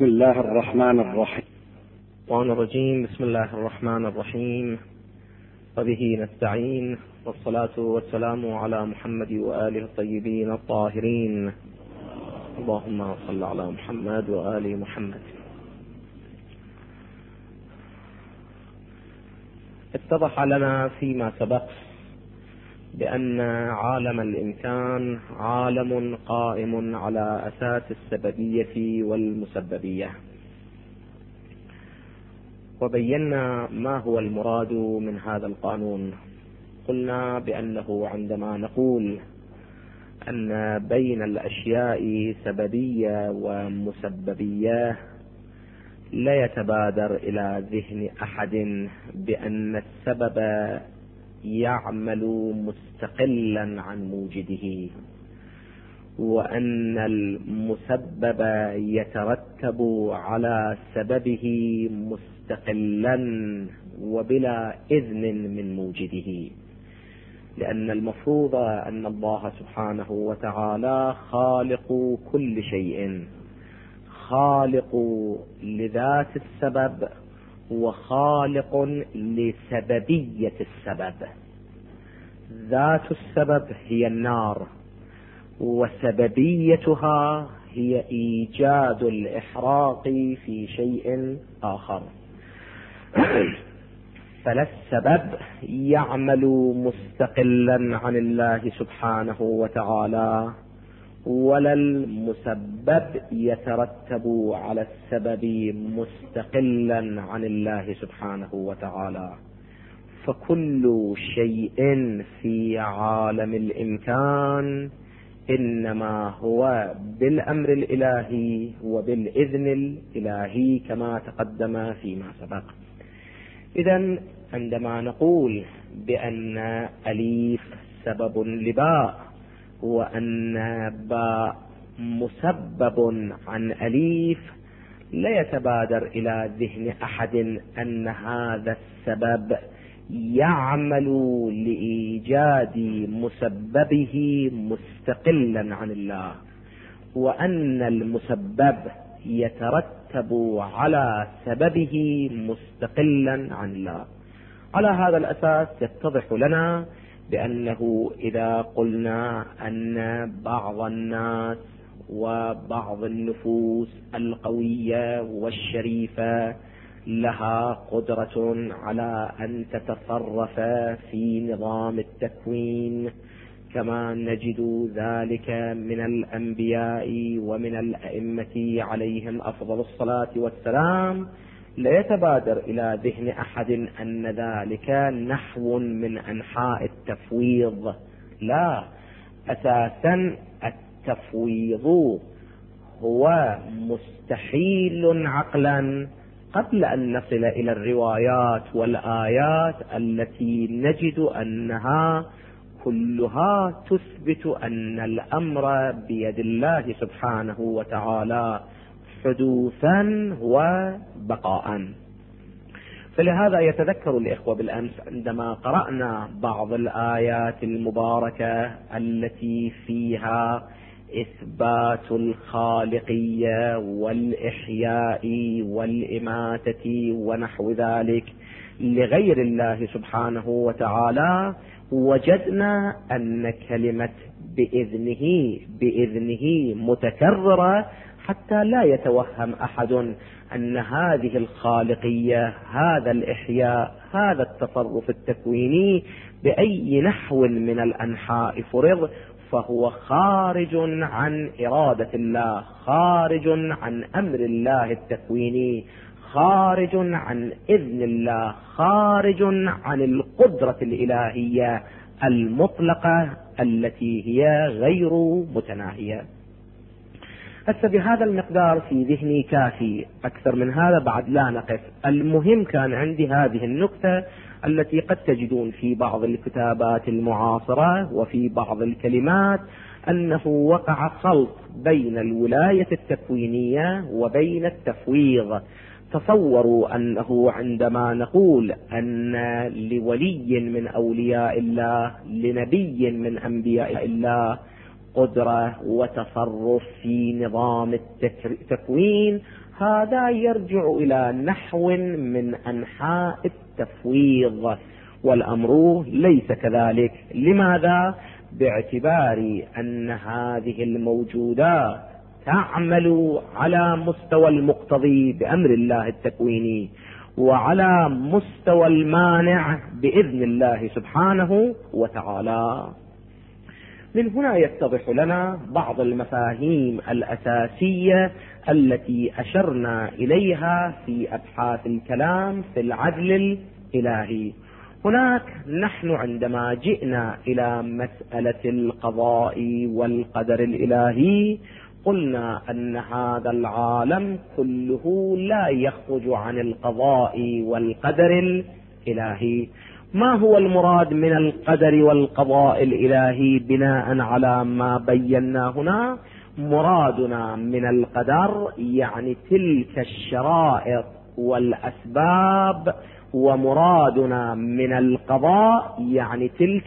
بسم الله الرحمن الرحيم. بسم الله الرحمن الرحيم، وبه نستعين، والصلاة والسلام على محمد وآله الطيبين الطاهرين. اللهم صل على محمد وآل محمد. اتضح لنا فيما سبق بأن عالم الإمكان عالم قائم على أساس السببية والمسببية، وبينا ما هو المراد من هذا القانون. قلنا بأنه عندما نقول أن بين الأشياء سببية ومسببية لا يتبادر إلى ذهن أحد بأن السبب يعمل مستقلا عن موجده، وأن المسبب يترتب على سببه مستقلا وبلا إذن من موجده، لأن المفروض أن الله سبحانه وتعالى خالق كل شيء، خالق لذات السبب وخالق لسببية السبب. ذات السبب هي النار، وسببيتها هي إيجاد الإحراق في شيء آخر. فلا السبب يعمل مستقلا عن الله سبحانه وتعالى، ولا المسبب يترتب على السبب مستقلا عن الله سبحانه وتعالى. فكل شيء في عالم الإمكان إنما هو بالأمر الإلهي وبالإذن الإلهي كما تقدم فيما سبق. إذن عندما نقول بأن أليف سبب لباء، وأن باء مسبب عن أليف، لا يتبادر إلى ذهن أحد أن هذا السبب يعمل لإيجاد مسببه مستقلا عن الله، وأن المسبب يترتب على سببه مستقلا عن الله. على هذا الأساس يتضح لنا بأنه إذا قلنا أن بعض الناس وبعض النفوس القوية والشريفة لها قدرة على أن تتصرف في نظام التكوين كما نجد ذلك من الأنبياء ومن الأئمة عليهم أفضل الصلاة والسلام، لا يتبادر إلى ذهن أحد أن ذلك نحو من أنحاء التفويض. لا، أساسا التفويض هو مستحيل عقلا قبل أن نصل إلى الروايات والآيات التي نجد أنها كلها تثبت أن الأمر بيد الله سبحانه وتعالى حدوثا وبقاء. فلهذا يتذكر الإخوة بالأمس عندما قرأنا بعض الآيات المباركة التي فيها إثبات الخالقية والإحياء والإماتة ونحو ذلك لغير الله سبحانه وتعالى، وجدنا أن كلمة بإذنه متكررة حتى لا يتوهم أحد أن هذه الخالقية، هذا الإحياء، هذا التصرف التكويني بأي نحو من الأنحاء فرض فهو خارج عن إرادة الله، خارج عن أمر الله التكويني، خارج عن إذن الله، خارج عن القدرة الإلهية المطلقة التي هي غير متناهية. بهذا المقدار في ذهني كافي، أكثر من هذا بعد لا نقف. المهم كان عندي هذه النقطة التي قد تجدون في بعض الكتابات المعاصرة وفي بعض الكلمات أنه وقع خلط بين الولاية التكوينية وبين التفويض. تصوروا أنه عندما نقول أن لولي من أولياء الله، لنبي من أنبياء الله، قدرة وتصرف في نظام التكوين، هذا يرجع إلى نحو من أنحاء التفويض، والأمر ليس كذلك. لماذا؟ باعتبار أن هذه الموجودات تعمل على مستوى المقتضي بأمر الله التكويني، وعلى مستوى المانع بإذن الله سبحانه وتعالى. من هنا يتضح لنا بعض المفاهيم الأساسية التي أشرنا إليها في أبحاث الكلام في العدل الإلهي. هناك نحن عندما جئنا إلى مسألة القضاء والقدر الإلهي قلنا أن هذا العالم كله لا يخرج عن القضاء والقدر الإلهي. ما هو المراد من القدر والقضاء الإلهي بناء على ما بينا هنا؟ مرادنا من القدر يعني تلك الشرائط والأسباب، ومرادنا من القضاء يعني تلك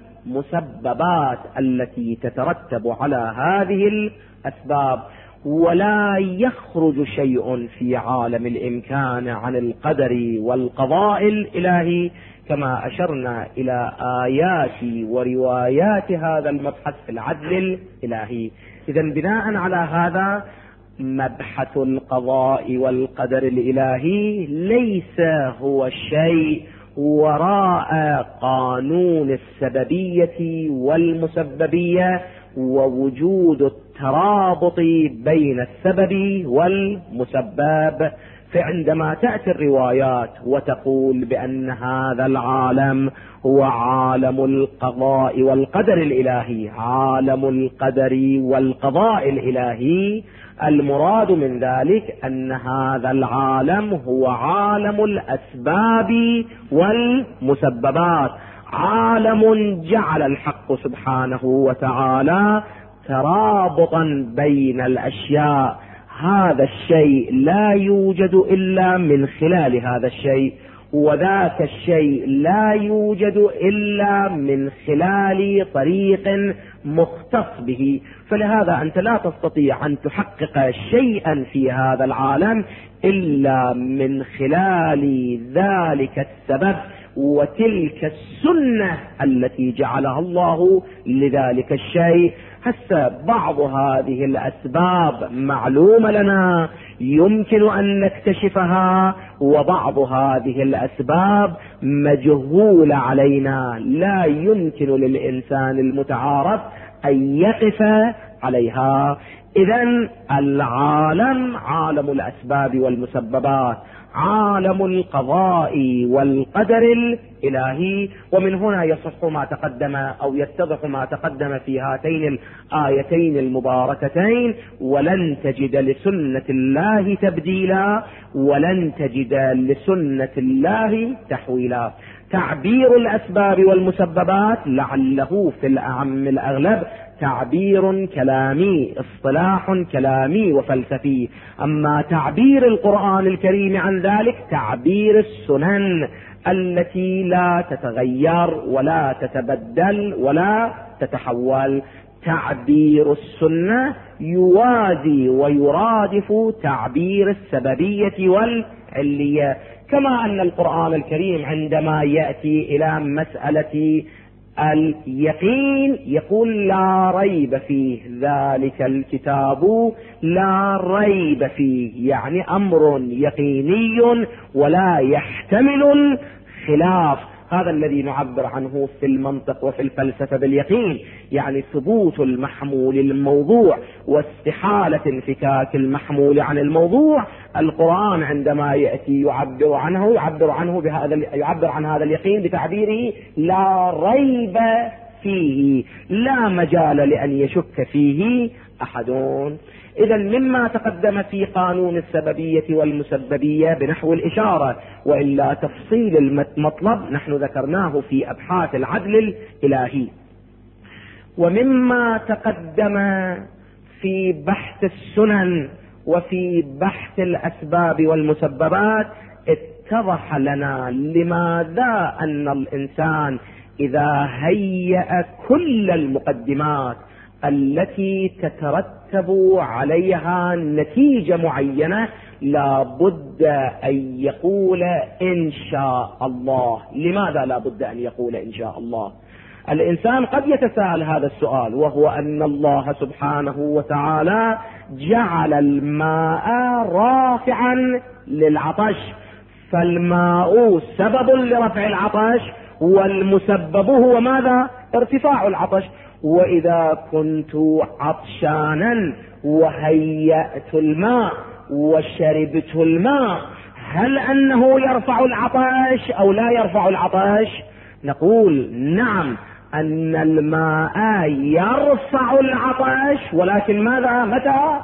المسببات التي تترتب على هذه الأسباب. ولا يخرج شيء في عالم الإمكان عن القدر والقضاء الإلهي، كما أشرنا إلى آيات وروايات هذا المبحث في العدل الإلهي. إذن بناء على هذا مبحث القضاء والقدر الإلهي ليس هو الشيء وراء قانون السببية والمسببية ووجود الترابط بين السبب والمسبب. فعندما تأتي الروايات وتقول بأن هذا العالم هو عالم القضاء والقدر الإلهي، عالم القدر والقضاء الإلهي، المراد من ذلك أن هذا العالم هو عالم الأسباب والمسببات، عالم جعل الحق سبحانه وتعالى ترابطا بين الأشياء. هذا الشيء لا يوجد إلا من خلال هذا الشيء، وذاك الشيء لا يوجد إلا من خلال طريق مختص به. فلهذا أنت لا تستطيع أن تحقق شيئا في هذا العالم إلا من خلال ذلك السبب وتلك السنة التي جعلها الله لذلك الشيء. هسه بعض هذه الأسباب معلومة لنا يمكن أن نكتشفها، وبعض هذه الأسباب مجهولة علينا لا يمكن للإنسان المتعارف أن يقف عليها. إذن العالم عالم الأسباب والمسببات، عالم القضاء والقدر الإلهي. ومن هنا يصح ما تقدم أو يتضح ما تقدم في هاتين الآيتين المباركتين: ولن تجد لسنة الله تبديلا ولن تجد لسنة الله تحويلا. تعبير الأسباب والمسببات لعله في الأعم الأغلب تعبير كلامي، اصطلاح كلامي وفلسفي. أما تعبير القرآن الكريم عن ذلك تعبير السنن التي لا تتغير ولا تتبدل ولا تتحول. تعبير السنة يوازي ويرادف تعبير السببية والعلية. كما أن القرآن الكريم عندما يأتي إلى مسألة اليقين يقول لا ريب فيه، ذلك الكتاب لا ريب فيه، يعني أمر يقيني ولا يحتمل الخلاف. هذا الذي نعبر عنه في المنطق وفي الفلسفة باليقين، يعني ثبوت المحمول الموضوع واستحالة انفكاك المحمول عن الموضوع. القرآن عندما يأتي يعبر عن هذا اليقين بتعبيره لا ريب فيه، لا مجال لأن يشك فيه أحد. إذا مما تقدم في قانون السببية والمسببية بنحو الإشارة، وإلا تفصيل المطلب نحن ذكرناه في أبحاث العدل الإلهي. ومما تقدم في بحث السنن وفي بحث الأسباب والمسببات اتضح لنا لماذا أن الإنسان إذا هيأ كل المقدمات التي تترتب عليها نتيجة معينة لا بد أن يقول إن شاء الله. لماذا لا بد أن يقول إن شاء الله؟ الإنسان قد يتساءل هذا السؤال، وهو أن الله سبحانه وتعالى جعل الماء رافعا للعطش، فالماء سبب لرفع العطش، والمسبب هو ماذا؟ ارتفاع العطش. وإذا كنت عطشانا وهيأت الماء وشربت الماء، هل أنه يرفع العطش أو لا يرفع العطش؟ نقول نعم، أن الماء يرفع العطش، ولكن ماذا؟ متى؟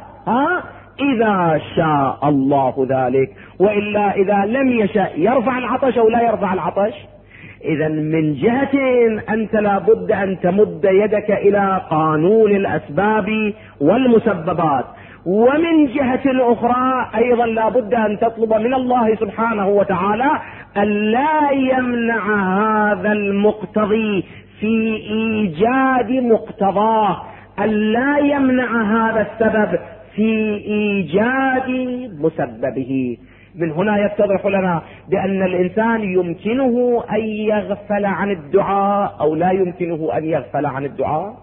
إذا شاء الله ذلك، وإلا إذا لم يشاء يرفع العطش أو لا يرفع العطش. إذا من جهة أنت لا بد أن تمد يدك إلى قانون الأسباب والمسببات، ومن جهة أخرى أيضا لا بد أن تطلب من الله سبحانه وتعالى أن لا يمنع هذا المقتضي في إيجاد مقتضاه، أن لا يمنع هذا السبب في إيجاد مسببه. من هنا يتضح لنا بأن الإنسان يمكنه أن يغفل عن الدعاء أو لا يمكنه أن يغفل عن الدعاء.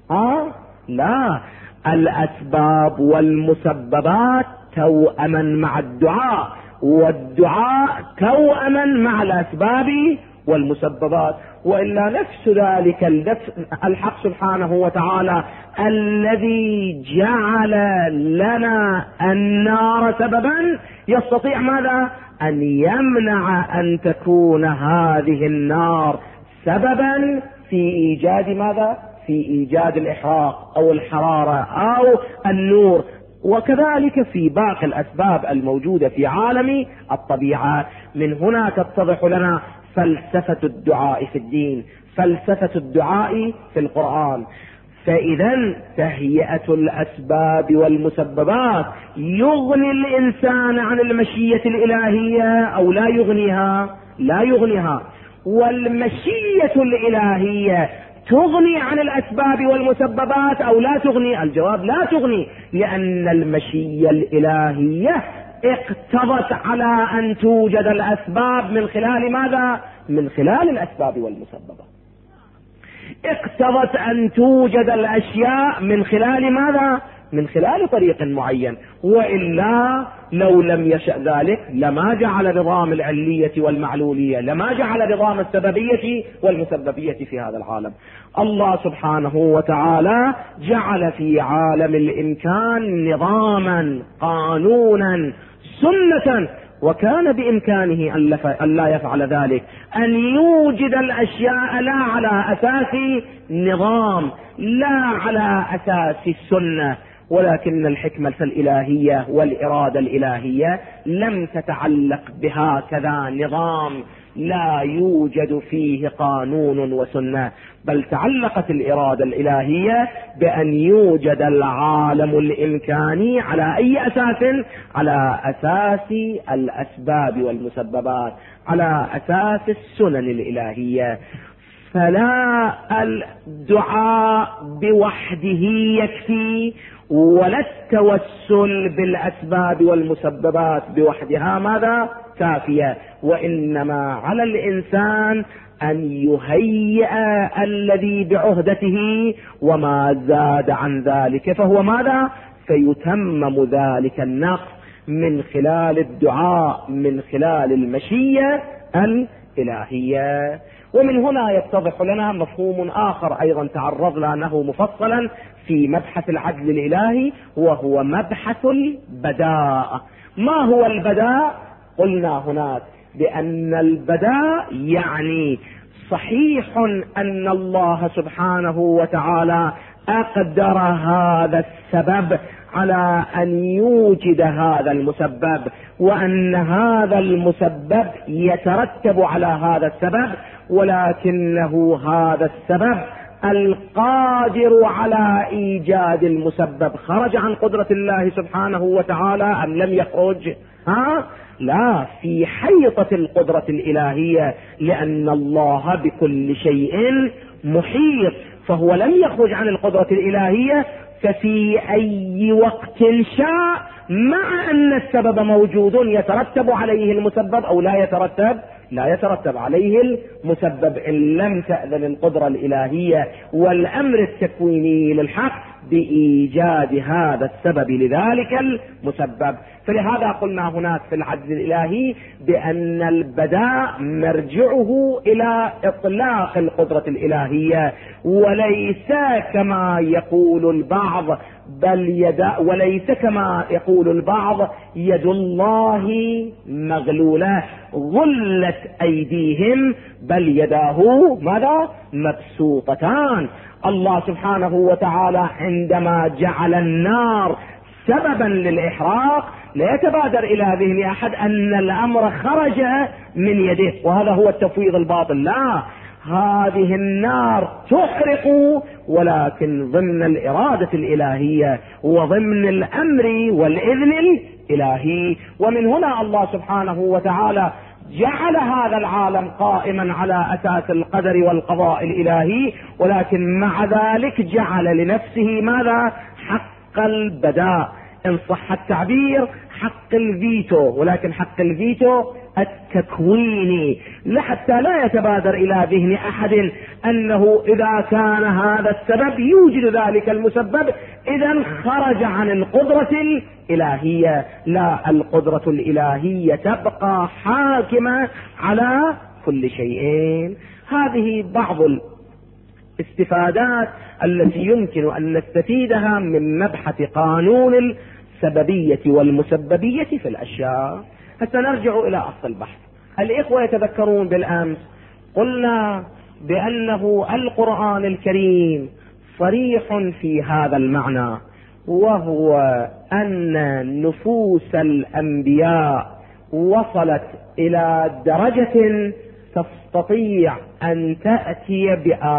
لا، الأسباب والمسببات توأما مع الدعاء، والدعاء توأما مع الأسباب والمسببات. وإلا نفس ذلك الحق سبحانه وتعالى الذي جعل لنا النار سببا يستطيع ماذا؟ أن يمنع أن تكون هذه النار سببا في إيجاد ماذا؟ في إيجاد الإحراق أو الحرارة أو النور. وكذلك في باقي الأسباب الموجودة في عالم الطبيعة. من هنا تتضح لنا فلسفة الدعاء في الدين، فلسفة الدعاء في القرآن. فإذا تهيئة الأسباب والمسببات يغني الإنسان عن المشيئة الإلهية أو لا يغنيها؟ لا يغنيها. والمشيئة الإلهية تغني عن الأسباب والمسببات أو لا تغني؟ الجواب لا تغني، لأن المشيئة الإلهية اقتضت على أن توجد الأسباب من خلال ماذا؟ من خلال الأسباب والمسببات. اقتضت أن توجد الأشياء من خلال ماذا؟ من خلال طريق معين. وإلا لو لم يشأ ذلك لما جعل نظام العلية والمعلولية، لما جعل نظام السببية والمسببية في هذا العالم. الله سبحانه وتعالى جعل في عالم الإمكان نظاما، قانونا، سنة، وكان بإمكانه أن لا يفعل ذلك، أن يوجد الأشياء لا على أساس نظام، لا على أساس السنة. ولكن الحكمة الإلهية والإرادة الإلهية لم تتعلق بهكذا نظام لا يوجد فيه قانون وسنة، بل تعلقت الإرادة الإلهية بأن يوجد العالم الإمكاني على أي أساس؟ على أساس الأسباب والمسببات، على أساس السنن الإلهية. فلا الدعاء بوحده يكفي، ولا التوسل بالأسباب والمسببات بوحدها ماذا؟ كافية. وإنما على الإنسان أن يهيئ الذي بعهدته، وما زاد عن ذلك فهو ماذا؟ فيتمم ذلك النقص من خلال الدعاء، من خلال المشيئة الإلهية. ومن هنا يتضح لنا مفهوم آخر أيضا تعرضنا له مفصلا في مبحث العدل الإلهي، وهو مبحث البداء. ما هو البداء؟ قلنا هناك بأن البداء يعني صحيح أن الله سبحانه وتعالى أقدر هذا السبب على أن يوجد هذا المسبب، وأن هذا المسبب يترتب على هذا السبب، ولكنه هذا السبب القادر على إيجاد المسبب خرج عن قدرة الله سبحانه وتعالى أم لم يخرج؟ لا، في حيطة القدرة الإلهية، لأن الله بكل شيء محيط، فهو لم يخرج عن القدرة الإلهية، ففي أي وقت شاء، مع أن السبب موجود يترتب عليه المسبب أو لا يترتب عليه المسبب، إن لم تأذن القدرة الإلهية والأمر التكويني للحق بإيجاد هذا السبب لذلك المسبب. فلهذا قلنا هناك في العدل الإلهي بأن البداء مرجعه إلى إطلاق القدرة الإلهية، وليس كما يقول البعض يد الله مغلولة غلت أيديهم، بل يداه ماذا؟ مبسوطتان. الله سبحانه وتعالى عندما جعل النار سببا للإحراق لا يتبادر إلى ذهن أحد أن الأمر خرج من يده، وهذا هو التفويض الباطل. لا، هذه النار تحرق ولكن ضمن الإرادة الإلهية وضمن الأمر والإذن الإلهي. ومن هنا الله سبحانه وتعالى جعل هذا العالم قائما على أساس القدر والقضاء الإلهي، ولكن مع ذلك جعل لنفسه ماذا؟ حق البداء، إن صح التعبير حق الفيتو، ولكن حق الفيتو التكويني، لحتى لا يتبادر إلى ذهن أحد أنه إذا كان هذا السبب يوجد ذلك المسبب إذا خرج عن القدرة الإلهية. لا، القدرة الإلهية تبقى حاكمة على كل شيء. هذه بعض الاستفادات التي يمكن أن نستفيدها من مبحث قانون السببية والمسببية في الأشياء. سنرجع إلى أصل البحث. الإخوة يتذكرون بالأمس قلنا بأنه القرآن الكريم صريح في هذا المعنى، وهو أن نفوس الأنبياء وصلت إلى درجة تستطيع أن تأتي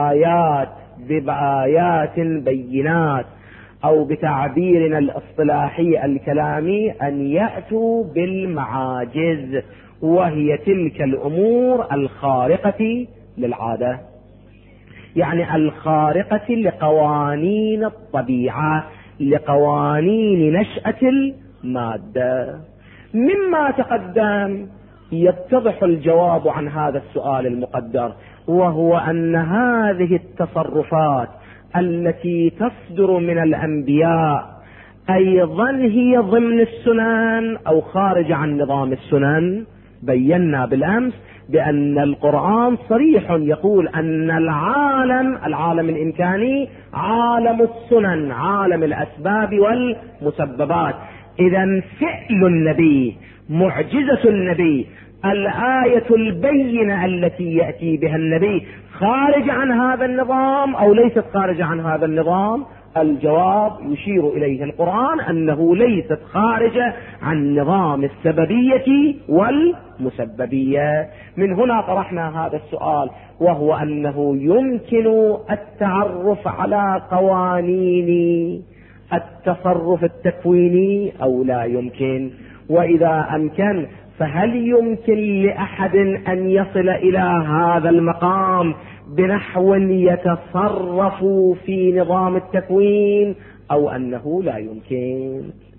بآيات بينات، أو بتعبيرنا الاصطلاحي الكلامي أن يأتوا بالمعاجز، وهي تلك الأمور الخارقة للعادة، يعني الخارقة لقوانين الطبيعة، لقوانين نشأة المادة. مما تقدم يتضح الجواب عن هذا السؤال المقدر، وهو أن هذه التصرفات التي تصدر من الأنبياء أيضا هي ضمن السنن أو خارج عن نظام السنن. بينا بالأمس بأن القرآن صريح يقول أن العالم الإمكاني عالم السنن، عالم الأسباب والمسببات. إذن فعل النبي، معجزة النبي، الآية البينة التي يأتي بها النبي خارج عن هذا النظام أو ليست خارج عن هذا النظام؟ الجواب يشير إليه القرآن أنه ليست خارجة عن نظام السببية والمسببية. من هنا طرحنا هذا السؤال، وهو أنه يمكن التعرف على قوانين التصرف التكويني أو لا يمكن؟ وإذا أمكن فهل يمكن لأحد أن يصل إلى هذا المقام بنحو يتصرف في نظام التكوين، أو أنه لا يمكن؟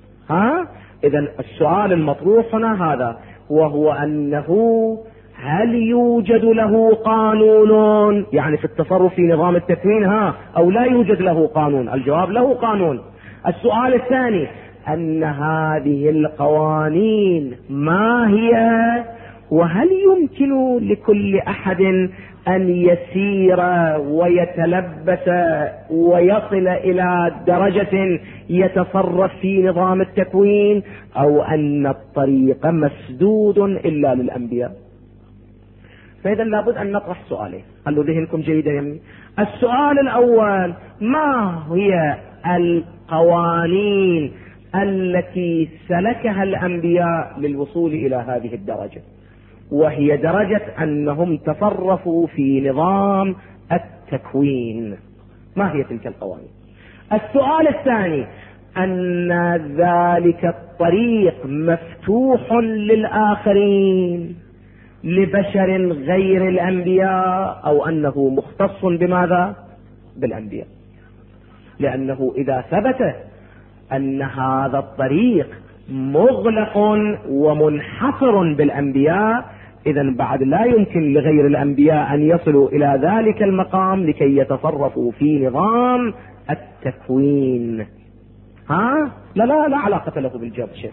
إذن السؤال المطروح هنا هذا، وهو أنه هل يوجد له قانون، يعني في التصرف في نظام التكوين أو لا يوجد له قانون؟ الجواب له قانون. السؤال الثاني أن هذه القوانين ما هي، وهل يمكن لكل أحد أن يسير ويتلبس ويصل إلى درجة يتصرف في نظام التكوين، أو أن الطريق مسدود إلا للأنبياء؟ فإذا لابد أن نطرح سؤالين، خلوا ذهنكم جيدا يمين. السؤال الأول: ما هي القوانين التي سلكها الأنبياء للوصول إلى هذه الدرجة، وهي درجة أنهم تصرفوا في نظام التكوين؟ ما هي تلك القوانين؟ السؤال الثاني: أن ذلك الطريق مفتوح للآخرين، لبشر غير الأنبياء، أو أنه مختص بماذا؟ بالأنبياء. لأنه إذا ثبت أن هذا الطريق مغلق ومنحصر بالأنبياء، إذن بعد لا يمكن لغير الأنبياء أن يصلوا إلى ذلك المقام لكي يتصرفوا في نظام التكوين. لا علاقة له بالجواب شيء.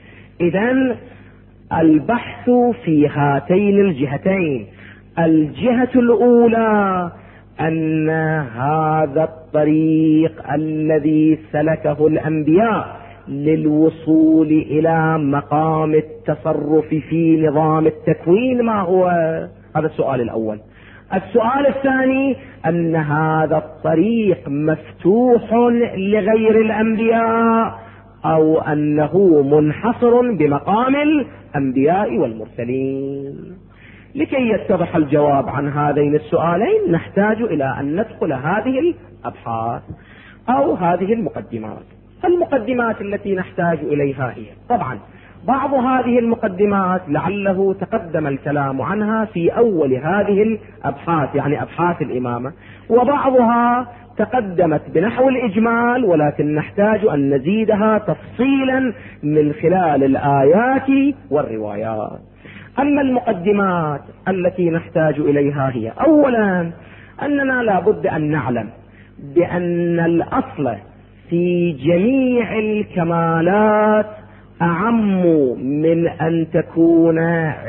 إذن البحث في هاتين الجهتين: الجهة الأولى أن هذا الطريق الذي سلكه الأنبياء للوصول إلى مقام التصرف في نظام التكوين ما هو؟ هذا السؤال الأول. السؤال الثاني أن هذا الطريق مفتوح لغير الأنبياء أو أنه منحصر بمقام الأنبياء والمرسلين. لكي يتضح الجواب عن هذين السؤالين نحتاج إلى أن ندخل هذه الأبحاث أو هذه المقدمات. المقدمات التي نحتاج إليها هي طبعا بعض هذه المقدمات لعله تقدم الكلام عنها في أول هذه الأبحاث، يعني أبحاث الإمامة، وبعضها تقدمت بنحو الإجمال، ولكن نحتاج أن نزيدها تفصيلا من خلال الآيات والروايات. أما المقدمات التي نحتاج إليها هي: أولا أننا لا بد أن نعلم بأن الأصل في جميع الكمالات أعم من أن تكون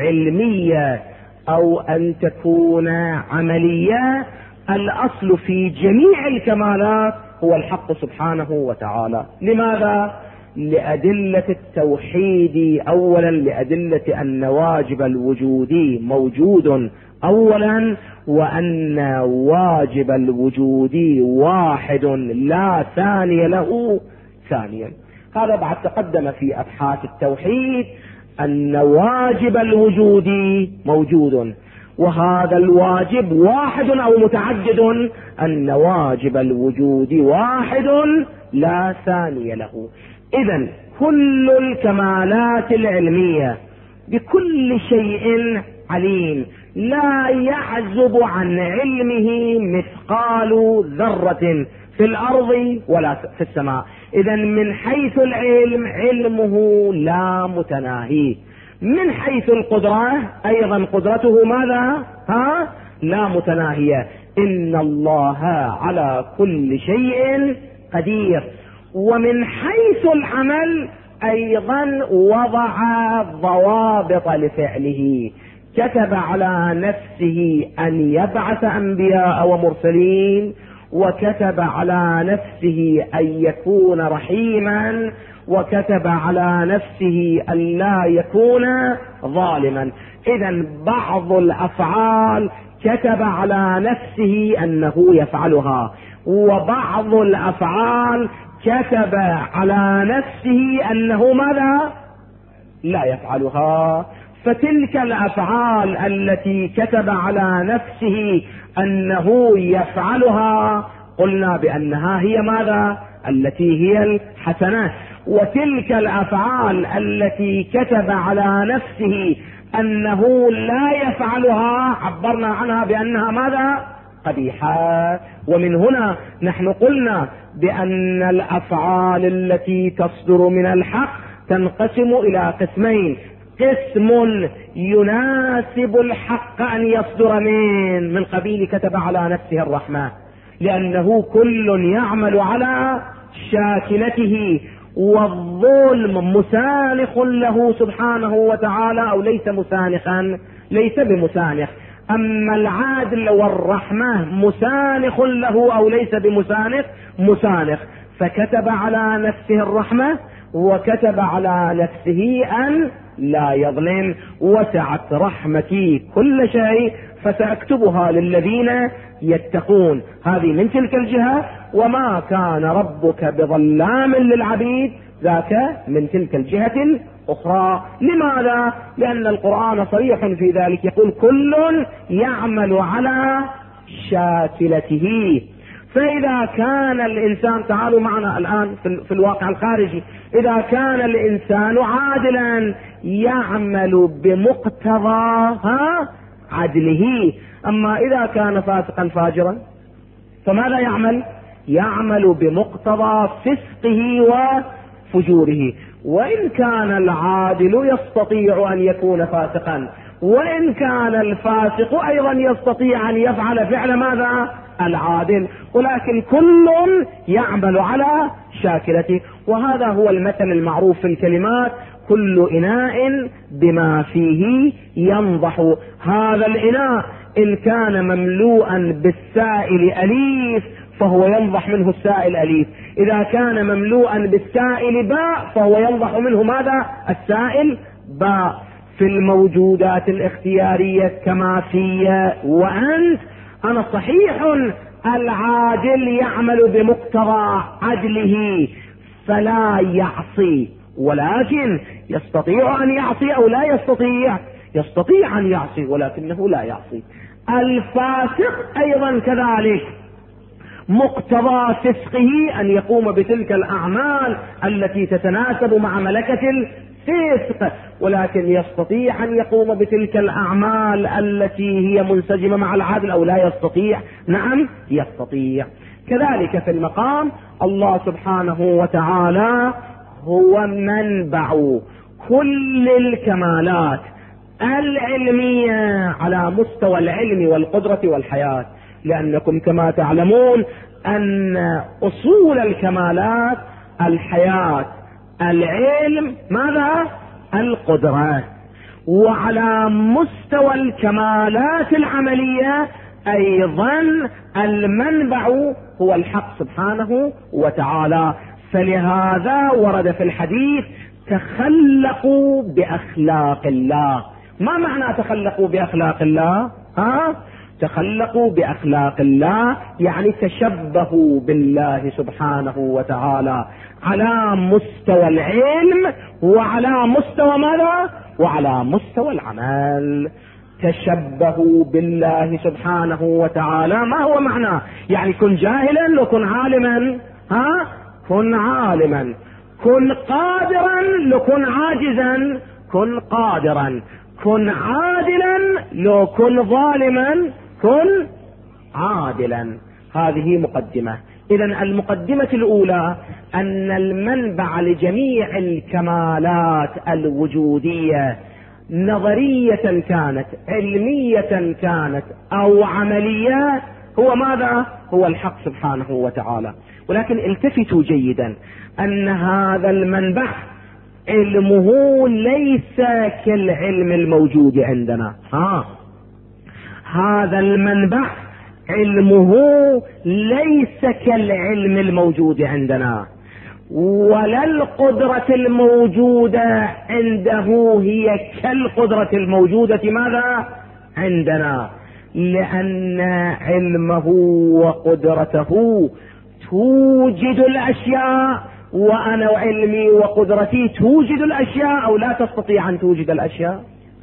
علمية أو أن تكون عملية. الأصل في جميع الكمالات هو الحق سبحانه وتعالى. لماذا؟ لأدلة التوحيد أولا، لأدلة أن واجب الوجود موجود أولا، وأن واجب الوجود واحد لا ثاني له ثانيا. هذا بعد تقدم في أبحاث التوحيد أن واجب الوجود موجود، وهذا الواجب واحد أو متعدد، أن واجب الوجود واحد لا ثاني له. إذن كل الكمالات العلمية بكل شيء عليم، لا يعزب عن علمه مثقال ذرة في الأرض ولا في السماء. إذن من حيث العلم علمه لا متناهي، من حيث القدرة أيضا قدرته ماذا؟ لا متناهية. إن الله على كل شيء قدير. ومن حيث العمل أيضا وضع ضوابط لفعله، كتب على نفسه أن يبعث أنبياء ومرسلين، وكتب على نفسه أن يكون رحيما، وكتب على نفسه أن لا يكون ظالما. إذن بعض الأفعال كتب على نفسه أنه يفعلها، وبعض الأفعال كتب على نفسه أنه ماذا؟ لا يفعلها. فتلك الأفعال التي كتب على نفسه أنه يفعلها قلنا بأنها هي ماذا؟ التي هي الحسنات. وتلك الأفعال التي كتب على نفسه أنه لا يفعلها عبرنا عنها بأنها ماذا؟ قبيحة. ومن هنا نحن قلنا بأن الأفعال التي تصدر من الحق تنقسم إلى قسمين: قسم يناسب الحق أن يصدر من قبيل كتب على نفسه الرحمة، لأنه كل يعمل على شاكلته، والظلم مسانخ له سبحانه وتعالى أو ليس مسانخا؟ ليس بمسانخ. أما العادل والرحمة مسانخ له أو ليس بمسانخ؟ مسانخ. فكتب على نفسه الرحمة وكتب على نفسه أن لا يظلم. وسعت رحمتي كل شيء فسأكتبها للذين يتقون. هذه من تلك الجهة. وما كان ربك بظلام للعبيد، ذاك من تلك الجهة الأخرى. لماذا؟ لأن القرآن صريح في ذلك، يقول كل يعمل على شاكلته. فإذا كان الإنسان، تعالوا معنا الآن في الواقع الخارجي، إذا كان الإنسان عادلا يعمل بمقتضى عدله، أما إذا كان فاسقا فاجرا فماذا يعمل؟ يعمل بمقتضى فسقه وفجوره. وإن كان العادل يستطيع أن يكون فاسقا، وإن كان الفاسق أيضا يستطيع أن يفعل فعل ماذا؟ العادل، ولكن كل يعمل على شاكلته. وهذا هو المثل المعروف في الكلمات: كل إناء بما فيه ينضح. هذا الإناء إن كان مملوءا بالسائل أليف فهو ينضح منه السائل أليف، إذا كان مملوءا بالسائل باء فهو ينضح منه ماذا؟ السائل باء. في الموجودات الاختيارية كما في وأنت، أنا صحيح العادل يعمل بمقتضى عدله فلا يعصي، ولكن يستطيع أن يعصي أو لا يستطيع؟ يستطيع أن يعصي ولكنه لا يعصي. الفاسق أيضا كذلك، مقتضى فسقه أن يقوم بتلك الأعمال التي تتناسب مع ملكة الفسق، ولكن يستطيع أن يقوم بتلك الأعمال التي هي منسجمة مع العدل أو لا يستطيع؟ نعم يستطيع. كذلك في المقام الله سبحانه وتعالى هو منبع كل الكمالات العلمية على مستوى العلم والقدرة والحياة، لأنكم كما تعلمون أن أصول الكمالات الحياة، العلم، ماذا؟ القدرة. وعلى مستوى الكمالات العملية أيضا المنبع هو الحق سبحانه وتعالى. فلهذا ورد في الحديث: تخلقوا بأخلاق الله. ما معنى تخلقوا بأخلاق الله؟ تخلقوا بأخلاق الله يعني تشبهوا بالله سبحانه وتعالى على مستوى العلم وعلى مستوى ماذا؟ وعلى مستوى العمل. تشبهوا بالله سبحانه وتعالى. ما هو معناه؟ يعني كن جاهلا لو كن عالما، كن عالما. كن قادرا لو كن عاجزا، كن قادرا. كن عادلا لو كن ظالما، كن عادلا. هذه مقدمة. إذن المقدمة الأولى أن المنبع لجميع الكمالات الوجودية نظرية كانت، علمية كانت أو عملية، هو ماذا؟ هو الحق سبحانه وتعالى. ولكن التفتوا جيدا أن هذا المنبع علمه ليس كالعلم الموجود عندنا. هذا المنبع علمه ليس كالعلم الموجود عندنا، ولا القدرة الموجودة عنده هي كالقدرة الموجودة ماذا؟ عندنا. لأن علمه وقدرته توجد الأشياء، وأنا وعلمي وقدرتي توجد الأشياء أو لا تستطيع أن توجد الأشياء؟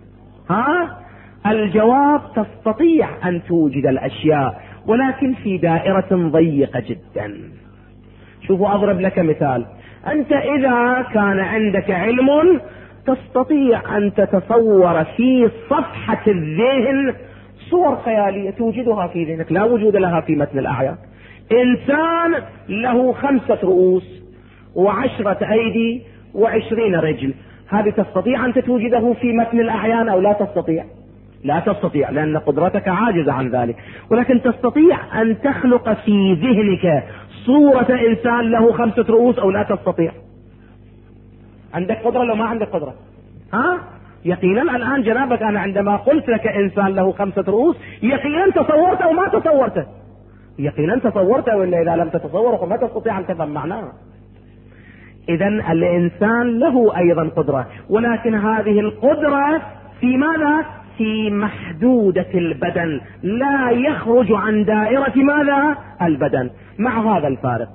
الجواب: تستطيع أن توجد الأشياء، ولكن في دائرة ضيقة جدا. شوفوا أضرب لك مثال. أنت إذا كان عندك علم تستطيع أن تتصور في صفحة الذهن صور خيالية توجدها في ذهنك لا وجود لها في متن الأعيان. إنسان له 5 رؤوس و10 أيدي و20 رجل، هذه تستطيع أن توجده في متن الأعيان أو لا تستطيع؟ لا تستطيع، لأن قدرتك عاجزة عن ذلك. ولكن تستطيع أن تخلق في ذهنك صورة إنسان له 5 رؤوس أو لا تستطيع؟ عندك قدرة لو ما عندك قدرة؟ يقينا الآن جنابك أنا عندما قلت لك إنسان له 5 رؤوس يقينا تصورته أو ما تصورته؟ يقينا تصورته، وإلا إذا لم تتصوره فما تستطيع أن تفهم معناه. إذن الإنسان له أيضا قدرة، ولكن هذه القدرة في ماذا؟ في محدودة البدن، لا يخرج عن دائرة ماذا؟ البدن. مع هذا الفارق،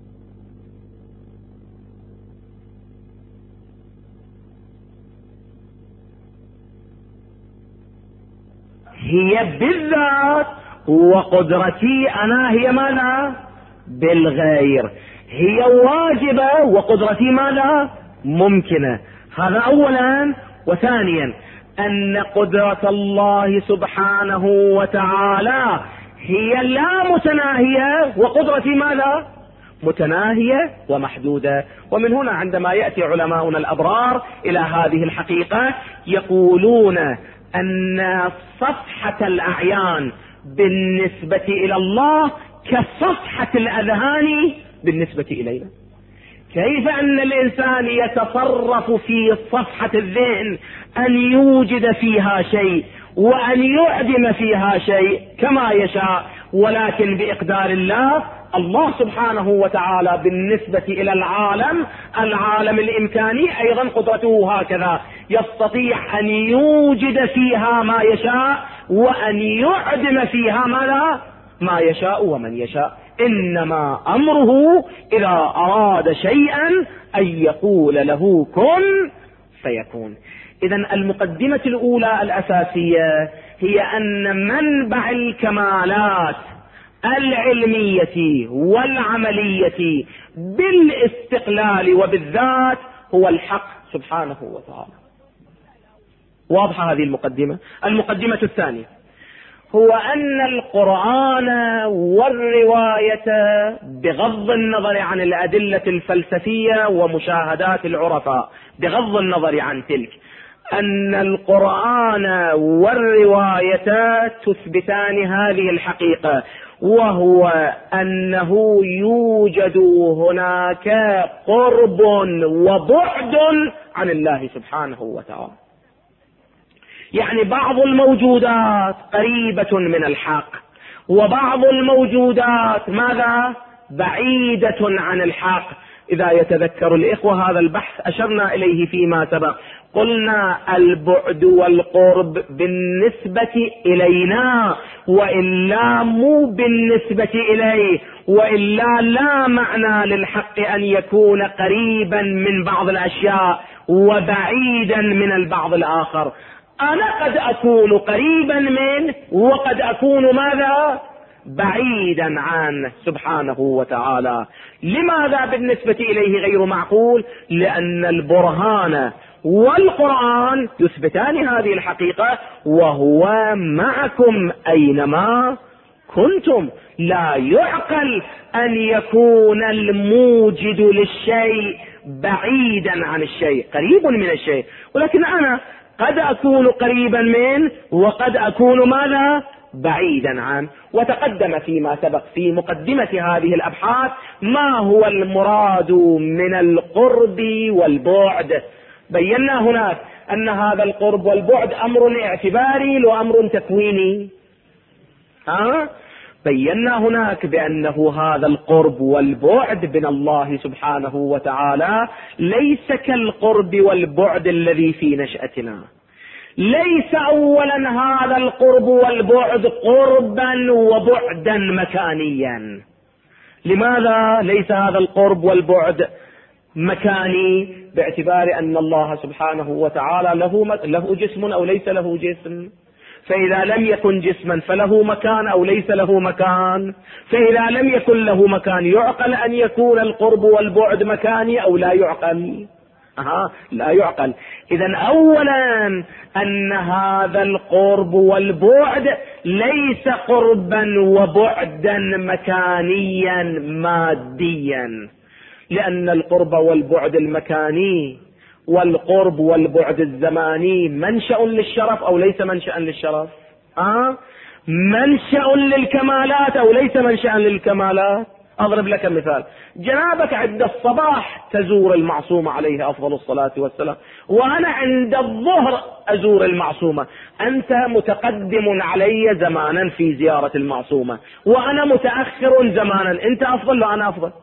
هي بالذات، وقدرتي أنا هي ماذا؟ بالغير. هي واجبة وقدرتي ماذا؟ ممكنة. هذا أولا. وثانيا أن قدرة الله سبحانه وتعالى هي لا متناهية وقدرتي ماذا؟ متناهية ومحدودة. ومن هنا عندما يأتي علماؤنا الأبرار إلى هذه الحقيقة يقولون أن صفحة الأعيان بالنسبة إلى الله كصفحة الأذهان بالنسبة إلينا. كيف أن الإنسان يتصرف في صفحة الذهن أن يوجد فيها شيء وأن يعدم فيها شيء كما يشاء، ولكن بإقدار الله. الله سبحانه وتعالى بالنسبة إلى العالم الإمكاني أيضا قدرته هكذا، يستطيع أن يوجد فيها ما يشاء وأن يعدم فيها ما يشاء ومن يشاء. إنما أمره إذا أراد شيئا أن يقول له كن فيكون. إذن المقدمة الأولى الأساسية هي أن منبع الكمالات العلمية والعملية بالاستقلال وبالذات هو الحق سبحانه وتعالى. واضحة هذه المقدمة. المقدمة الثانية هو أن القرآن والرواية بغض النظر عن الأدلة الفلسفية ومشاهدات العرفاء، بغض النظر عن تلك، أن القرآن والرواية تثبتان هذه الحقيقة، وهو أنه يوجد هناك قرب وبعد عن الله سبحانه وتعالى. يعني بعض الموجودات قريبة من الحق، وبعض الموجودات ماذا؟ بعيدة عن الحق. إذا يتذكر الإخوة هذا البحث أشرنا إليه فيما سبق، قلنا البعد والقرب بالنسبة إلينا، وإلا مو بالنسبة إليه، وإلا لا معنى للحق أن يكون قريبا من بعض الأشياء وبعيدا من البعض الآخر. أنا قد أكون قريبا منه وقد أكون ماذا؟ بعيدا عنه سبحانه وتعالى. لماذا بالنسبة إليه غير معقول؟ لأن البرهان والقرآن يثبتان هذه الحقيقة، وهو معكم أينما كنتم. لا يعقل أن يكون الموجد للشيء بعيدا عن الشيء، قريب من الشيء، ولكن أنا قد أكون قريبا منه وقد أكون ماذا؟ بعيدا عنه. وتقدم فيما سبق في مقدمة هذه الأبحاث ما هو المراد من القرب والبعد. بينا هناك أن هذا القرب والبعد أمر اعتباري وأمر تكويني. بينا هناك بأنه هذا القرب والبعد من الله سبحانه وتعالى ليس كالقرب والبعد الذي في نشأتنا. ليس أولا هذا القرب والبعد قربا وبعدا مكانيا. لماذا ليس هذا القرب والبعد مكاني؟ باعتبار أن الله سبحانه وتعالى له جسم أو ليس له جسم، فإذا لم يكن جسما فله مكان أو ليس له مكان، فإذا لم يكن له مكان يعقل أن يكون القرب والبعد مكاني أو لا يعقل؟ لا يعقل. إذن أولا أن هذا القرب والبعد ليس قربا وبعدا مكانيا ماديا، لأن القرب والبعد المكاني والقرب والبعد الزماني منشأ للشرف أو ليس منشأ للشرف؟ منشأ للكمالات أو ليس منشأ للكمالات؟ أضرب لك مثال. جنابك عند الصباح تزور المعصومة عليه أفضل الصلاة والسلام، وأنا عند الظهر أزور المعصومة. أنت متقدم علي زمانا في زيارة المعصومة وأنا متأخر زمانا، أنت أفضل وأنا أفضل؟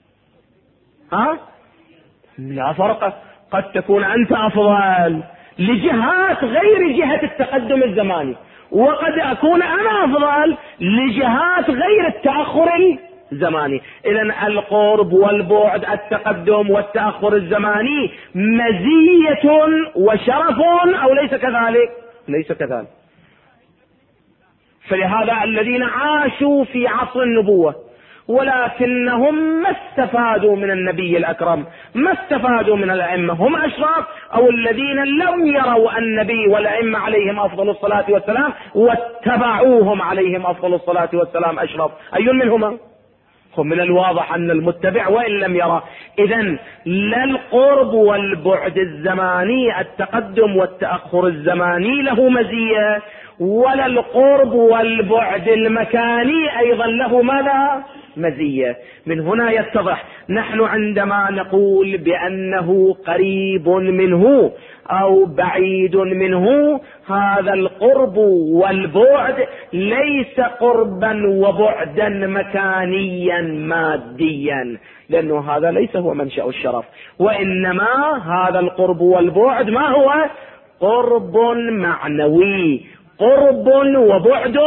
لا فرق. قد تكون أنت أفضل لجهات غير جهة التقدم الزماني، وقد أكون أنا أفضل لجهات غير التأخر الزماني. إذن القرب والبعد، التقدم والتأخر الزماني مزية وشرف أو ليس كذلك؟ ليس كذلك. فلهذا الذين عاشوا في عصر النبوة ولكنهم ما استفادوا من النبي الأكرم، ما استفادوا من الأئمة، هم أشراف أو الذين لم يروا النبي والأئمة عليهم أفضل الصلاة والسلام واتبعوهم عليهم أفضل الصلاة والسلام أشرف، أي منهما؟ من الواضح أن المتبع وإن لم يرى. إذن لا القرب والبعد الزماني، التقدم والتأخر الزماني له مزية، ولا القرب والبعد المكاني أيضا له ماذا؟ مزية. من هنا يتضح نحن عندما نقول بأنه قريب منه أو بعيد منه، هذا القرب والبعد ليس قربا وبعدا مكانيا ماديا، لأنه هذا ليس هو منشأ الشرف، وإنما هذا القرب والبعد ما هو؟ قرب معنوي، قرب وبعد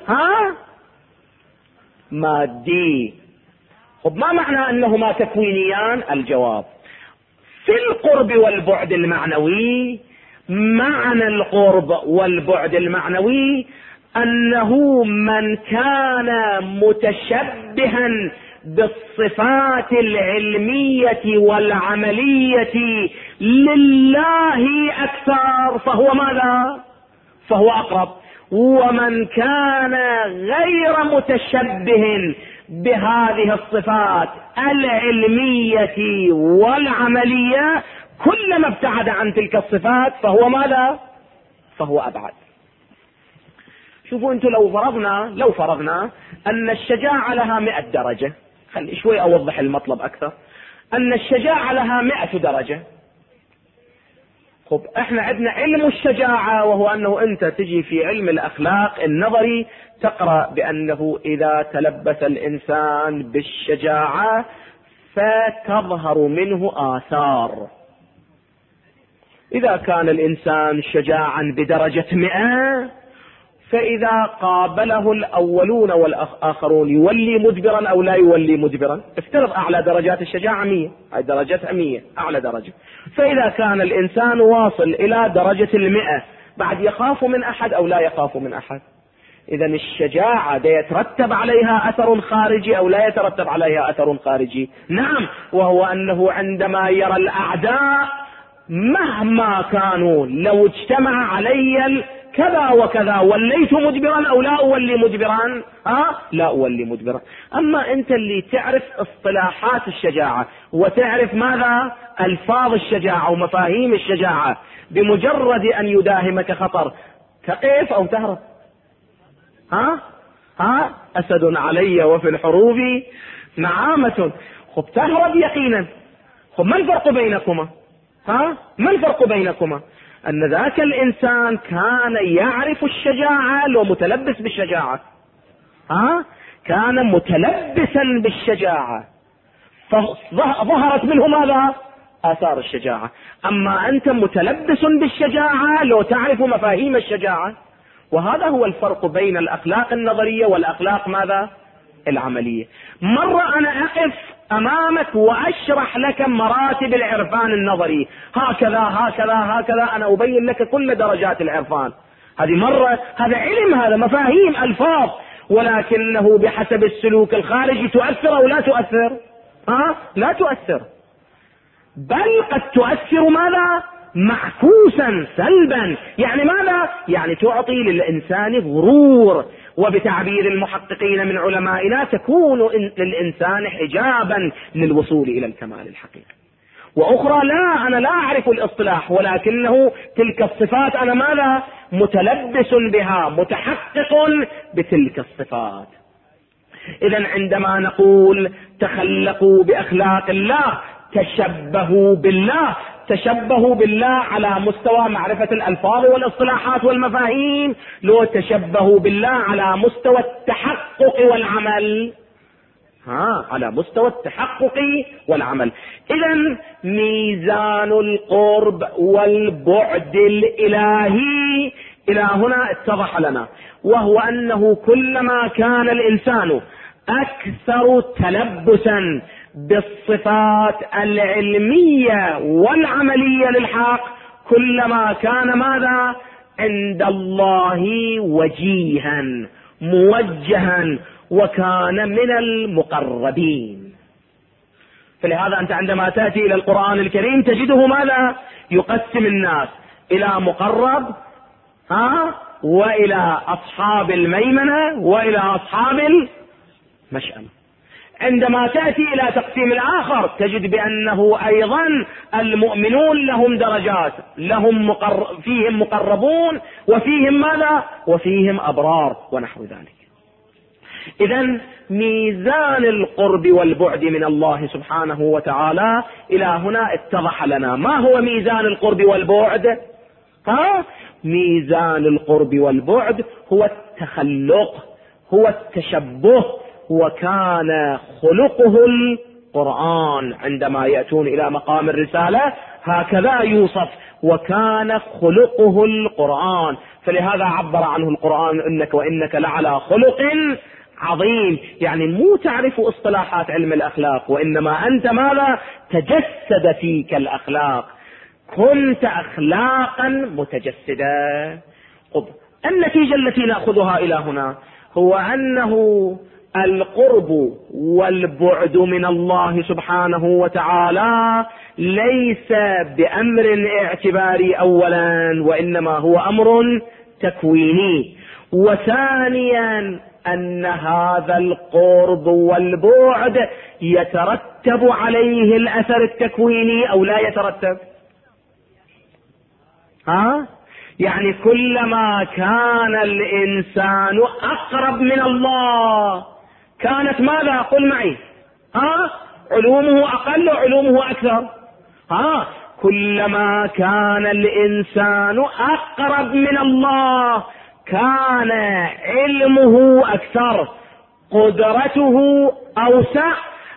مادي. ما معنى أنهما تكوينيان؟ الجواب: في القرب والبعد المعنوي، معنى القرب والبعد المعنوي أنه من كان متشبها بالصفات العلمية والعملية لله أكثر فهو ماذا؟ فهو أقرب. ومن كان غير متشبه بهذه الصفات العلمية والعملية، كلما ابتعد عن تلك الصفات فهو ماذا؟ فهو أبعد. شوفوا أنتم، لو فرضنا أن الشجاعة لها 100 درجة، خلي شوي أوضح المطلب أكثر، أن الشجاعة لها 100 درجة. احنا عندنا علم الشجاعة، وهو أنه أنت تجي في علم الأخلاق النظري تقرأ بأنه إذا تلبس الإنسان بالشجاعة فتظهر منه آثار. إذا كان الإنسان شجاعا بدرجة 100، فإذا قابله الأولون والآخرون يولي مدبرا أو لا يولي مدبرا. افترض أعلى درجات الشجاعة 100، هاي درجتها 100 أعلى درجة. فإذا كان الإنسان واصل إلى درجة 100 بعد يخاف من أحد أو لا يخاف من أحد. إذن الشجاعة دا يترتب عليها أثر خارجي أو لا يترتب عليها أثر خارجي؟ نعم، وهو أنه عندما يرى الأعداء مهما كانوا لو اجتمع علي كذا وكذا وليت مدبرا أو لا أولي مدبرا؟ لا أولي مدبرا. أما أنت اللي تعرف اصطلاحات الشجاعة وتعرف ماذا؟ ألفاظ الشجاعة ومفاهيم الشجاعة، بمجرد أن يداهمك خطر تقف أو تهرب. أسد علي وفي الحروب نعامة. تهرب يقينا. ما الفرق بينكما؟ ما الفرق بينكما؟ أن ذاك الإنسان كان يعرف الشجاعة لو متلبس بالشجاعة، كان متلبسا بالشجاعة فظهرت منه ماذا؟ آثار الشجاعة. أما أنت متلبس بالشجاعة لو تعرف مفاهيم الشجاعة. وهذا هو الفرق بين الأخلاق النظرية والأخلاق ماذا؟ العملية. مرة أنا أقف أمامك وأشرح لك مراتب العرفان النظري، هكذا هكذا هكذا، أنا أبين لك كل درجات العرفان. هذه مرة، هذا علم، هذا مفاهيم ألفاظ، ولكنه بحسب السلوك الخارجي تؤثر أو لا تؤثر؟ لا تؤثر، بل قد تؤثر ماذا؟ معكوسا سلبا. يعني ماذا؟ يعني تعطي للإنسان غرور، وبتعبير المحققين من علمائنا تكون للإنسان حجابا للوصول إلى الكمال الحقيقي. وأخرى لا، أنا لا أعرف الاصطلاح، ولكنه تلك الصفات أنا ماذا؟ متلبس بها، متحقق بتلك الصفات. إذن عندما نقول تخلقوا بأخلاق الله، تشبهوا بالله، تشبهوا بالله على مستوى معرفة الألفاظ والاصطلاحات والمفاهيم، لو تشبهوا بالله على مستوى التحقق والعمل، على مستوى التحقق والعمل. إذن ميزان القرب والبعد الإلهي إلى هنا اتضح لنا، وهو أنه كلما كان الإنسان أكثر تلبسا بالصفات العلمية والعملية للحق، كلما كان ماذا؟ عند الله وجيها موجها وكان من المقربين. فلهذا أنت عندما تأتي إلى القرآن الكريم تجده ماذا؟ يقسم الناس إلى مقرب وإلى أصحاب الميمنة وإلى أصحاب المشأمة. عندما تأتي إلى تقسيم الآخر تجد بأنه أيضا المؤمنون لهم درجات، فيهم مقربون وفيهم ماذا؟ وفيهم أبرار ونحو ذلك. إذن ميزان القرب والبعد من الله سبحانه وتعالى إلى هنا اتضح لنا. ما هو ميزان القرب والبعد؟ ميزان القرب والبعد هو التخلق، هو التشبه، وكان خلقه القرآن. عندما يأتون إلى مقام الرسالة هكذا يوصف، وكان خلقه القرآن. فلهذا عبر عنه القرآن إنك وإنك لعلى خلق عظيم. يعني مو تعرف اصطلاحات علم الأخلاق، وإنما أنت ماذا؟ تجسد فيك الأخلاق، كنت أخلاقا متجسدة. النتيجة التي نأخذها إلى هنا هو أنه القرب والبعد من الله سبحانه وتعالى ليس بأمر اعتباري أولا، وإنما هو أمر تكويني. وثانيا أن هذا القرب والبعد يترتب عليه الأثر التكويني أو لا يترتب؟ يعني كلما كان الإنسان أقرب من الله كانت ماذا؟ قل معي. علومه أقل وعلومه أكثر. كلما كان الإنسان أقرب من الله كان علمه أكثر، قدرته أوسع،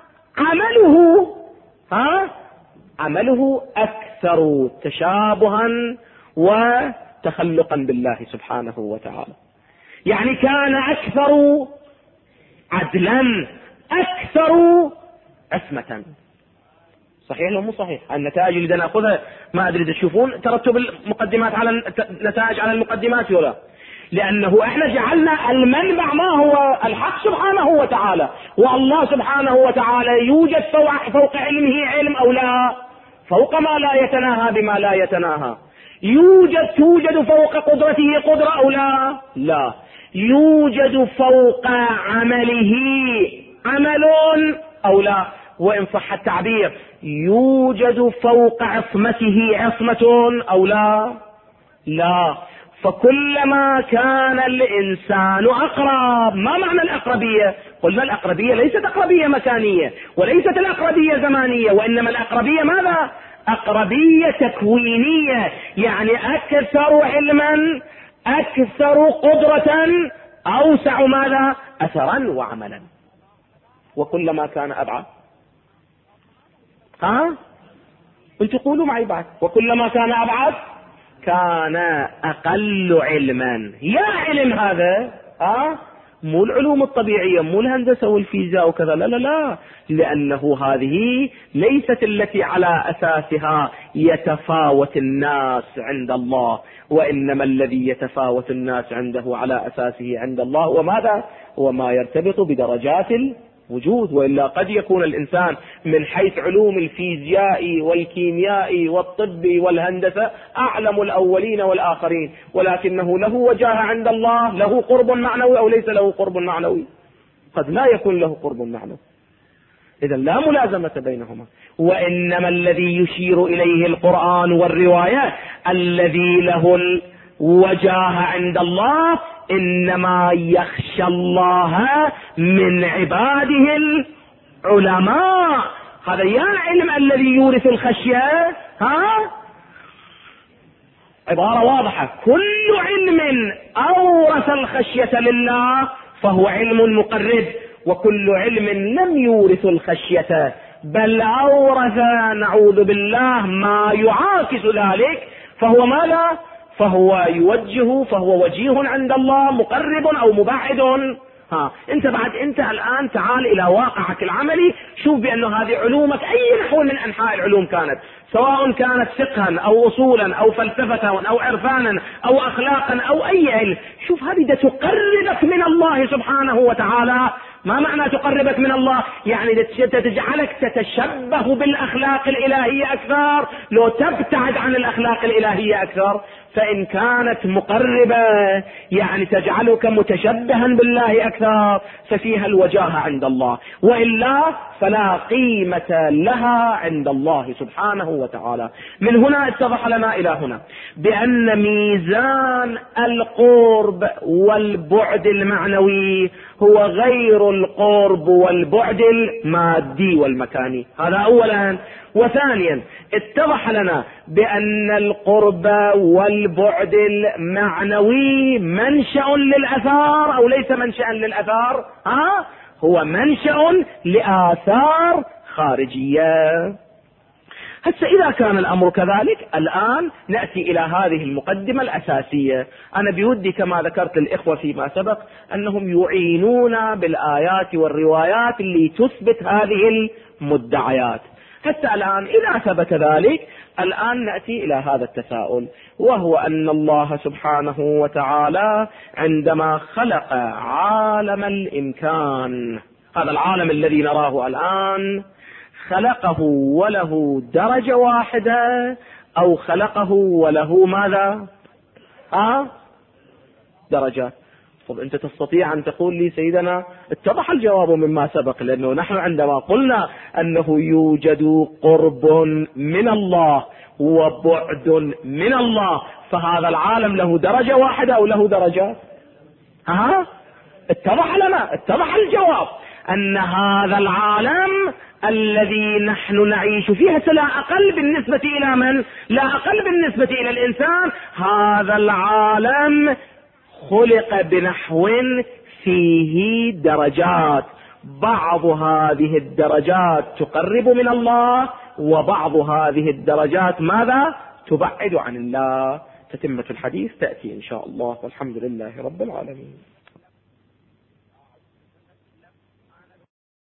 عمله أكثر تشابها وتخلقا بالله سبحانه وتعالى. يعني كان أكثر عدلا، أكثر عصمة. صحيح ولا مو صحيح؟ النتائج اللي ناخذها ما أدري إذا تشوفون ترتب المقدمات على النتائج على المقدمات ولا؟ لأنه احنا جعلنا المنبع ما هو الحق سبحانه وتعالى، والله سبحانه وتعالى يوجد فوق علمه علم أو لا؟ فوق ما لا يتناهى بما لا يتناهى. توجد فوق قدرته قدرة أو لا؟ لا. يوجد فوق عمله عمل أو لا؟ وإن صح التعبير يوجد فوق عصمته عصمة أو لا؟ لا. فكلما كان الإنسان أقرب. ما معنى الأقربية؟ قلنا الأقربية ليست أقربية مكانية وليست الأقربية زمانية، وإنما الأقربية ماذا؟ أقربية تكوينية، يعني أكثر علما، أكثر قدرة، أوسع ماذا؟ أثرا وعملا. وكلما كان أبعد. انتوا قولوا معي بعد. وكلما كان أبعد كان أقل علما. يا علم هذا مو العلوم الطبيعية، مو الهندسة والفيزياء وكذا، لا لا لا، لأنه هذه ليست التي على أساسها يتفاوت الناس عند الله، وإنما الذي يتفاوت الناس عنده على أساسه عند الله وماذا؟ وما يرتبط بدرجات الوجود. وإلا قد يكون الإنسان من حيث علوم الفيزياء والكيمياء والطب والهندسة أعلم الأولين والآخرين، ولكنه له وجاهة عند الله، له قرب معنوي أو ليس له قرب معنوي؟ قد لا يكون له قرب معنوي. إذن لا ملازمة بينهما. وإنما الذي يشير إليه القرآن والرواية الذي له الوجاهة عند الله إنما يخشى الله من عباده العلماء. هذا يا علم الذي يورث الخشية. عبارة واضحة. كل علم أورث الخشية لله فهو علم مقرب، وكل علم لم يورث الخشية بل أورث نعوذ بالله ما يعاكس ذلك فهو ماذا؟ فهو يوجه، فهو وجيه عند الله، مقرب أو مبعد. انت الآن تعال إلى واقعك العملي، شوف بأنه هذه علومك أي نحو من أنحاء العلوم كانت، سواء كانت فقها أو أصولا أو فلسفة أو عرفانا أو أخلاقا أو أي علم. شوف هذه تقربك من الله سبحانه وتعالى. ما معنى تقربك من الله؟ يعني تجعلك تتشبه بالأخلاق الإلهية أكثر، لو تبتعد عن الأخلاق الإلهية أكثر. فإن كانت مقربة يعني تجعلك متشبها بالله أكثر ففيها الوجاهة عند الله، وإلا فلا قيمة لها عند الله سبحانه وتعالى. من هنا اتضح لنا إلى هنا بأن ميزان القرب والبعد المعنوي هو غير القرب والبعد المادي والمكاني. هذا أولا. وثانيا اتضح لنا بأن القرب والبعد المعنوي منشأ للأثار أو ليس منشأ للأثار، هو منشأ لآثار خارجية. هسه إذا كان الأمر كذلك، الآن نأتي إلى هذه المقدمة الأساسية. أنا بودي كما ذكرت للإخوة فيما سبق أنهم يعينون بالآيات والروايات اللي تثبت هذه المدعيات. حتى الآن إذا ثبت ذلك، الآن نأتي إلى هذا التساؤل، وهو أن الله سبحانه وتعالى عندما خلق عالم الإمكان، هذا العالم الذي نراه الآن، خلقه وله درجة واحدة أو خلقه وله ماذا؟ درجات. طب أنت تستطيع أن تقول لي سيدنا اتضح الجواب مما سبق، لأنه نحن عندما قلنا أنه يوجد قرب من الله وبعد من الله، فهذا العالم له درجة واحدة أو له درجات؟ اتضح لنا، اتضح الجواب أن هذا العالم الذي نحن نعيش فيه لا أقل بالنسبة إلى من؟ لا أقل بالنسبة إلى الإنسان. هذا العالم خلق بنحو فيه درجات، بعض هذه الدرجات تقرب من الله، وبعض هذه الدرجات ماذا؟ تبعد عن الله. تتمة الحديث تأتي إن شاء الله، والحمد لله رب العالمين.